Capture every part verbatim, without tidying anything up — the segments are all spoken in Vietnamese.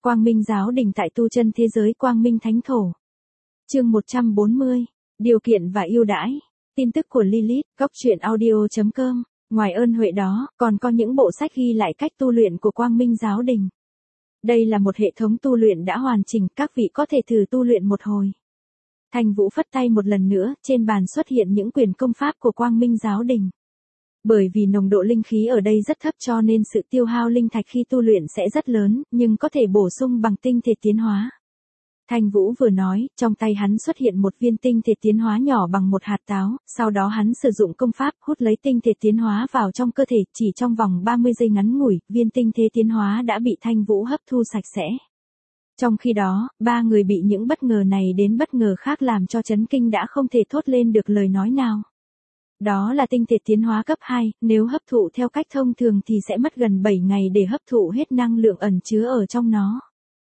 Quang Minh giáo đình tại tu chân thế giới Quang Minh Thánh Thổ. Chương một trăm bốn mươi. Điều kiện và ưu đãi. Tin tức của Lilith, góc truyện audio chấm com. Ngoài ơn huệ đó, còn có những bộ sách ghi lại cách tu luyện của Quang Minh giáo đình. Đây là một hệ thống tu luyện đã hoàn chỉnh, các vị có thể thử tu luyện một hồi. Thanh Vũ phất tay một lần nữa, trên bàn xuất hiện những quyển công pháp của Quang Minh giáo đình. Bởi vì nồng độ linh khí ở đây rất thấp cho nên sự tiêu hao linh thạch khi tu luyện sẽ rất lớn, nhưng có thể bổ sung bằng tinh thể tiến hóa. Thanh Vũ vừa nói, trong tay hắn xuất hiện một viên tinh thể tiến hóa nhỏ bằng một hạt táo, sau đó hắn sử dụng công pháp hút lấy tinh thể tiến hóa vào trong cơ thể, chỉ trong vòng ba mươi giây ngắn ngủi, viên tinh thể tiến hóa đã bị Thanh Vũ hấp thu sạch sẽ. Trong khi đó, ba người bị những bất ngờ này đến bất ngờ khác làm cho chấn kinh đã không thể thốt lên được lời nói nào. Đó là tinh thể tiến hóa cấp hai, nếu hấp thụ theo cách thông thường thì sẽ mất gần bảy ngày để hấp thụ hết năng lượng ẩn chứa ở trong nó.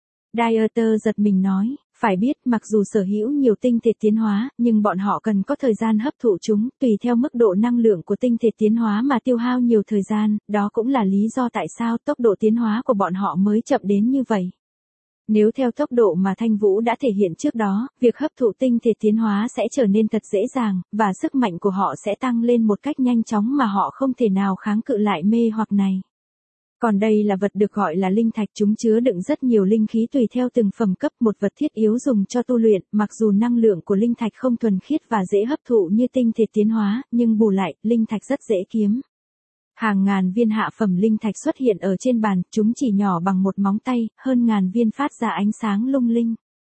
Dieter giật mình nói, phải biết mặc dù sở hữu nhiều tinh thể tiến hóa, nhưng bọn họ cần có thời gian hấp thụ chúng, tùy theo mức độ năng lượng của tinh thể tiến hóa mà tiêu hao nhiều thời gian, đó cũng là lý do tại sao tốc độ tiến hóa của bọn họ mới chậm đến như vậy. Nếu theo tốc độ mà Thanh Vũ đã thể hiện trước đó, việc hấp thụ tinh thể tiến hóa sẽ trở nên thật dễ dàng, và sức mạnh của họ sẽ tăng lên một cách nhanh chóng mà họ không thể nào kháng cự lại mê hoặc này. Còn đây là vật được gọi là linh thạch, chúng chứa đựng rất nhiều linh khí tùy theo từng phẩm cấp, một vật thiết yếu dùng cho tu luyện, mặc dù năng lượng của linh thạch không thuần khiết và dễ hấp thụ như tinh thể tiến hóa, nhưng bù lại, linh thạch rất dễ kiếm. Hàng ngàn viên hạ phẩm linh thạch xuất hiện ở trên bàn, chúng chỉ nhỏ bằng một móng tay, hơn ngàn viên phát ra ánh sáng lung linh.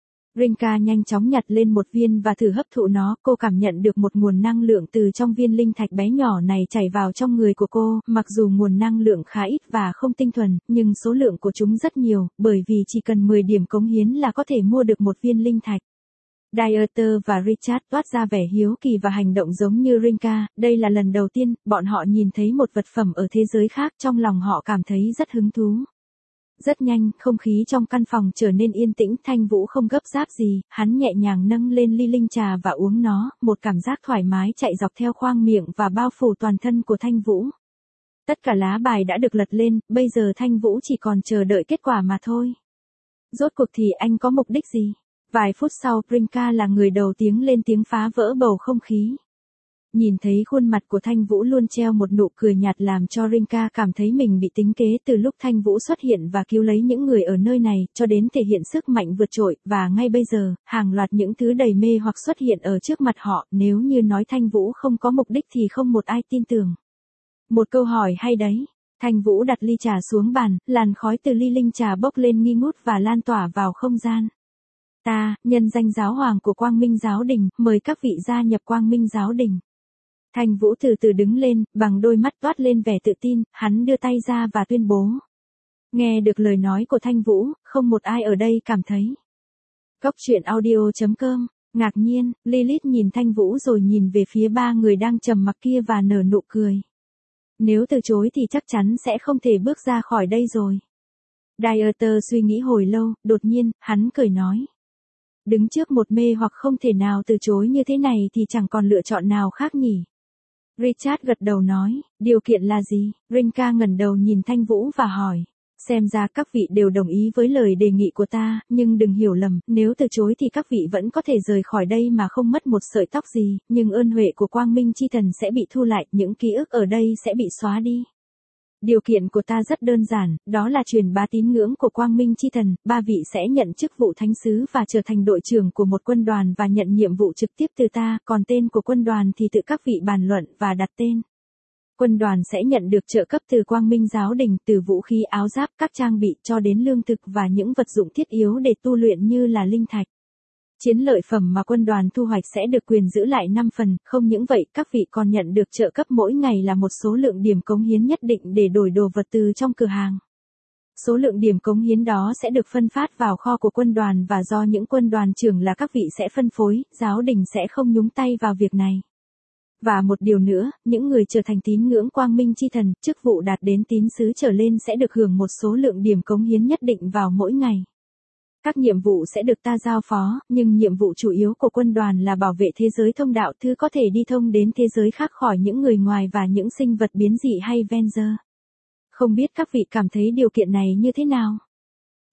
Rinka nhanh chóng nhặt lên một viên và thử hấp thụ nó, cô cảm nhận được một nguồn năng lượng từ trong viên linh thạch bé nhỏ này chảy vào trong người của cô, mặc dù nguồn năng lượng khá ít và không tinh thuần, nhưng số lượng của chúng rất nhiều, bởi vì chỉ cần mười điểm cống hiến là có thể mua được một viên linh thạch. Dieter và Richard toát ra vẻ hiếu kỳ và hành động giống như Rinka, đây là lần đầu tiên, bọn họ nhìn thấy một vật phẩm ở thế giới khác, trong lòng họ cảm thấy rất hứng thú. Rất nhanh, không khí trong căn phòng trở nên yên tĩnh, Thanh Vũ không gấp gáp gì, hắn nhẹ nhàng nâng lên ly linh trà và uống nó, một cảm giác thoải mái chạy dọc theo khoang miệng và bao phủ toàn thân của Thanh Vũ. Tất cả lá bài đã được lật lên, bây giờ Thanh Vũ chỉ còn chờ đợi kết quả mà thôi. Rốt cuộc thì anh có mục đích gì? Vài phút sau, Rinka là người đầu tiếng lên tiếng phá vỡ bầu không khí. Nhìn thấy khuôn mặt của Thanh Vũ luôn treo một nụ cười nhạt làm cho Rinka cảm thấy mình bị tính kế từ lúc Thanh Vũ xuất hiện và cứu lấy những người ở nơi này, cho đến thể hiện sức mạnh vượt trội, và ngay bây giờ, hàng loạt những thứ đầy mê hoặc xuất hiện ở trước mặt họ, nếu như nói Thanh Vũ không có mục đích thì không một ai tin tưởng. Một câu hỏi hay đấy. Thanh Vũ đặt ly trà xuống bàn, làn khói từ ly linh trà bốc lên nghi ngút và lan tỏa vào không gian. Ta, nhân danh giáo hoàng của Quang Minh giáo đình, mời các vị gia nhập Quang Minh giáo đình. Thanh Vũ từ từ đứng lên, bằng đôi mắt toát lên vẻ tự tin, hắn đưa tay ra và tuyên bố. Nghe được lời nói của Thanh Vũ, không một ai ở đây cảm thấy. Góc truyện audio chấm com, ngạc nhiên, Lilith nhìn Thanh Vũ rồi nhìn về phía ba người đang trầm mặc kia và nở nụ cười. Nếu từ chối thì chắc chắn sẽ không thể bước ra khỏi đây rồi. Dieter suy nghĩ hồi lâu, đột nhiên, hắn cười nói. Đứng trước một mê hoặc không thể nào từ chối như thế này thì chẳng còn lựa chọn nào khác nhỉ. Richard gật đầu nói, điều kiện là gì? Rinka ngẩng đầu nhìn Thanh Vũ và hỏi. Xem ra các vị đều đồng ý với lời đề nghị của ta, nhưng đừng hiểu lầm, nếu từ chối thì các vị vẫn có thể rời khỏi đây mà không mất một sợi tóc gì, nhưng ơn huệ của Quang Minh chi thần sẽ bị thu lại, những ký ức ở đây sẽ bị xóa đi. Điều kiện của ta rất đơn giản, đó là truyền bá tín ngưỡng của Quang Minh chi thần, ba vị sẽ nhận chức vụ thánh sứ và trở thành đội trưởng của một quân đoàn và nhận nhiệm vụ trực tiếp từ ta, còn tên của quân đoàn thì tự các vị bàn luận và đặt tên. Quân đoàn sẽ nhận được trợ cấp từ Quang Minh giáo đình, từ vũ khí áo giáp, các trang bị cho đến lương thực và những vật dụng thiết yếu để tu luyện như là linh thạch. Chiến lợi phẩm mà quân đoàn thu hoạch sẽ được quyền giữ lại năm phần, không những vậy, các vị còn nhận được trợ cấp mỗi ngày là một số lượng điểm cống hiến nhất định để đổi đồ vật từ trong cửa hàng. Số lượng điểm cống hiến đó sẽ được phân phát vào kho của quân đoàn và do những quân đoàn trưởng là các vị sẽ phân phối, giáo đình sẽ không nhúng tay vào việc này. Và một điều nữa, những người trở thành tín ngưỡng Quang Minh chi thần, chức vụ đạt đến tín sứ trở lên sẽ được hưởng một số lượng điểm cống hiến nhất định vào mỗi ngày. Các nhiệm vụ sẽ được ta giao phó, nhưng nhiệm vụ chủ yếu của quân đoàn là bảo vệ thế giới thông đạo, thứ có thể đi thông đến thế giới khác khỏi những người ngoài và những sinh vật biến dị hay Venger. Không biết các vị cảm thấy điều kiện này như thế nào?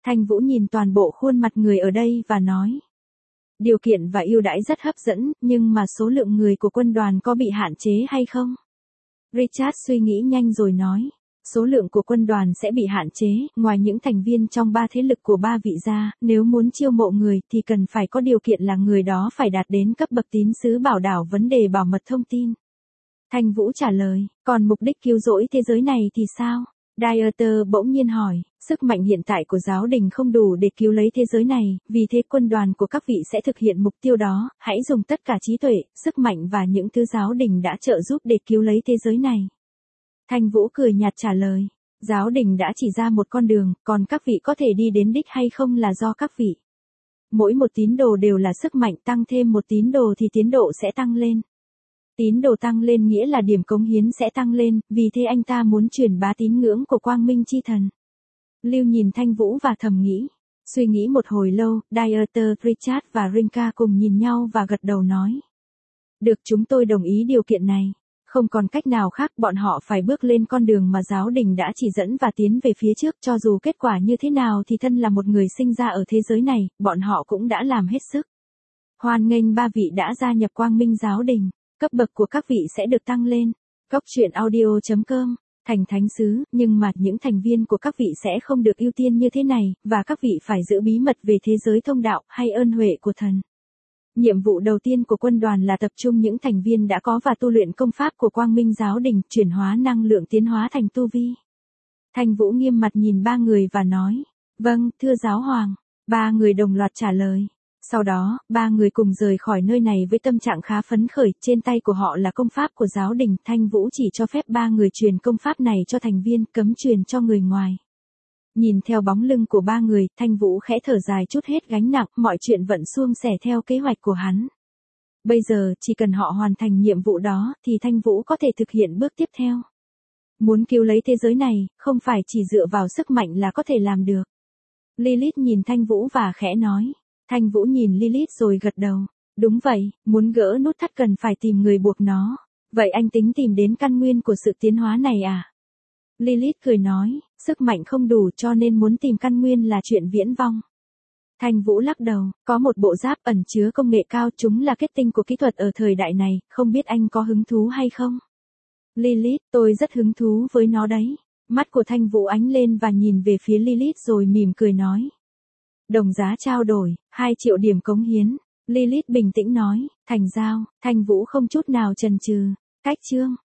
Thanh Vũ nhìn toàn bộ khuôn mặt người ở đây và nói. Điều kiện và ưu đãi rất hấp dẫn, nhưng mà số lượng người của quân đoàn có bị hạn chế hay không? Richard suy nghĩ nhanh rồi nói. Số lượng của quân đoàn sẽ bị hạn chế, ngoài những thành viên trong ba thế lực của ba vị ra, nếu muốn chiêu mộ người thì cần phải có điều kiện là người đó phải đạt đến cấp bậc tín sứ bảo đảm vấn đề bảo mật thông tin. Thanh Vũ trả lời, còn mục đích cứu rỗi thế giới này thì sao? Dieter bỗng nhiên hỏi, sức mạnh hiện tại của giáo đình không đủ để cứu lấy thế giới này, vì thế quân đoàn của các vị sẽ thực hiện mục tiêu đó, hãy dùng tất cả trí tuệ, sức mạnh và những thứ giáo đình đã trợ giúp để cứu lấy thế giới này. Thanh Vũ cười nhạt trả lời, giáo đình đã chỉ ra một con đường, còn các vị có thể đi đến đích hay không là do các vị. Mỗi một tín đồ đều là sức mạnh, tăng thêm một tín đồ thì tiến độ sẽ tăng lên. Tín đồ tăng lên nghĩa là điểm cống hiến sẽ tăng lên, vì thế anh ta muốn truyền bá tín ngưỡng của Quang Minh Chi Thần. Lưu nhìn Thanh Vũ và thầm nghĩ. Suy nghĩ một hồi lâu, Dieter, Richard và Rinka cùng nhìn nhau và gật đầu nói. Được, chúng tôi đồng ý điều kiện này. Không còn cách nào khác, bọn họ phải bước lên con đường mà giáo đình đã chỉ dẫn và tiến về phía trước, cho dù kết quả như thế nào thì thân là một người sinh ra ở thế giới này, bọn họ cũng đã làm hết sức. Hoan nghênh ba vị đã gia nhập Quang Minh giáo đình. Cấp bậc của các vị sẽ được tăng lên. Góc truyện audio chấm com, thành thánh sứ, nhưng mà những thành viên của các vị sẽ không được ưu tiên như thế này, và các vị phải giữ bí mật về thế giới thông đạo hay ơn huệ của thần. Nhiệm vụ đầu tiên của quân đoàn là tập trung những thành viên đã có và tu luyện công pháp của Quang Minh giáo đình, chuyển hóa năng lượng tiến hóa thành tu vi. Thanh Vũ nghiêm mặt nhìn ba người và nói, vâng, thưa giáo hoàng. Ba người đồng loạt trả lời. Sau đó, ba người cùng rời khỏi nơi này với tâm trạng khá phấn khởi, trên tay của họ là công pháp của giáo đình, Thanh Vũ chỉ cho phép ba người truyền công pháp này cho thành viên, cấm truyền cho người ngoài. Nhìn theo bóng lưng của ba người, Thanh Vũ khẽ thở dài chút hết gánh nặng, mọi chuyện vẫn suôn sẻ theo kế hoạch của hắn. Bây giờ, chỉ cần họ hoàn thành nhiệm vụ đó, thì Thanh Vũ có thể thực hiện bước tiếp theo. Muốn cứu lấy thế giới này, không phải chỉ dựa vào sức mạnh là có thể làm được. Lilith nhìn Thanh Vũ và khẽ nói. Thanh Vũ nhìn Lilith rồi gật đầu. Đúng vậy, muốn gỡ nút thắt cần phải tìm người buộc nó. Vậy anh tính tìm đến căn nguyên của sự tiến hóa này à? Lilith cười nói, sức mạnh không đủ cho nên muốn tìm căn nguyên là chuyện viễn vông. Thanh Vũ lắc đầu, có một bộ giáp ẩn chứa công nghệ cao, chúng là kết tinh của kỹ thuật ở thời đại này, không biết anh có hứng thú hay không? Lilith, tôi rất hứng thú với nó đấy. Mắt của Thanh Vũ ánh lên và nhìn về phía Lilith rồi mỉm cười nói. Đồng giá trao đổi, hai triệu điểm cống hiến. Lilith bình tĩnh nói, thành giao. Thanh Vũ không chút nào chần chừ. Cách chương.